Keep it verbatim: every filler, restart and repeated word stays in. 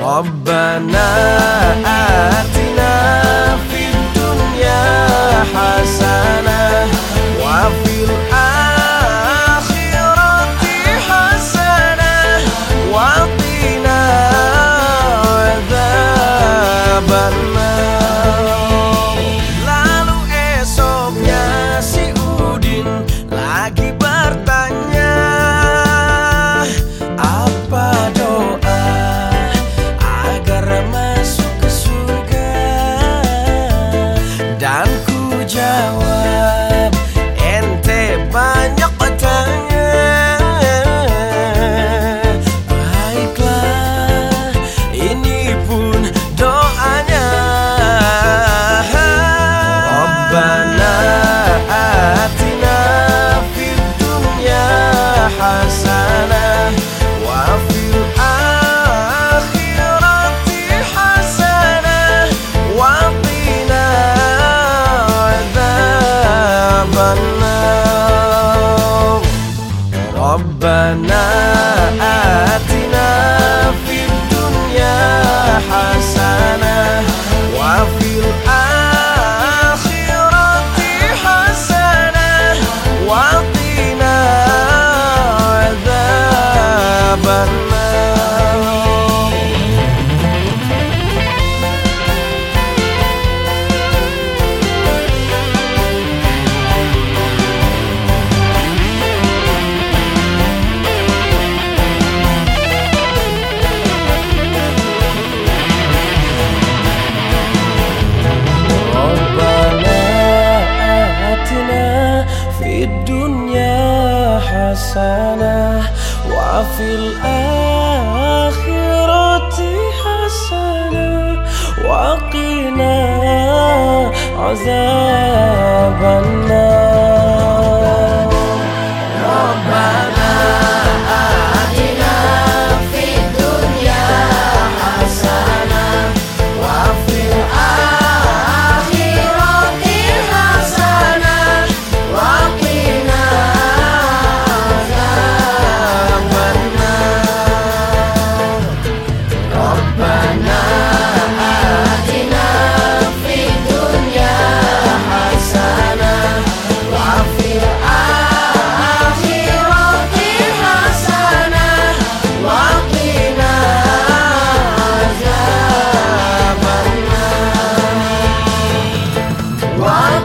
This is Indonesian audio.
Rabbana atina fid dunya hasanah wa fil akhirati hasanah wa qina adzabannar. Lalu esoknya si Udin lagi bertanya, apa doa agar masuk ke surga? Dan ku jawab, ente banyak tanya. Baiklah, ini pun doanya. Rabbana atina fid dunya hasanah wa fil akhirati hasanah wa qina adzabannar. Rabbana atina fid dunya hasanah wa fil akhirati hasanah wa qina adzabannar. Fid dunya hasanah wa fil akhirati hasanah wa qina azabannar. Rabbana atina fid dunya hasanah wa fil akhirati hasanah wa qina adzabannar. Rabbana atina fid dunya hasanah wa fil akhirati hasanah wa qina adzabannar.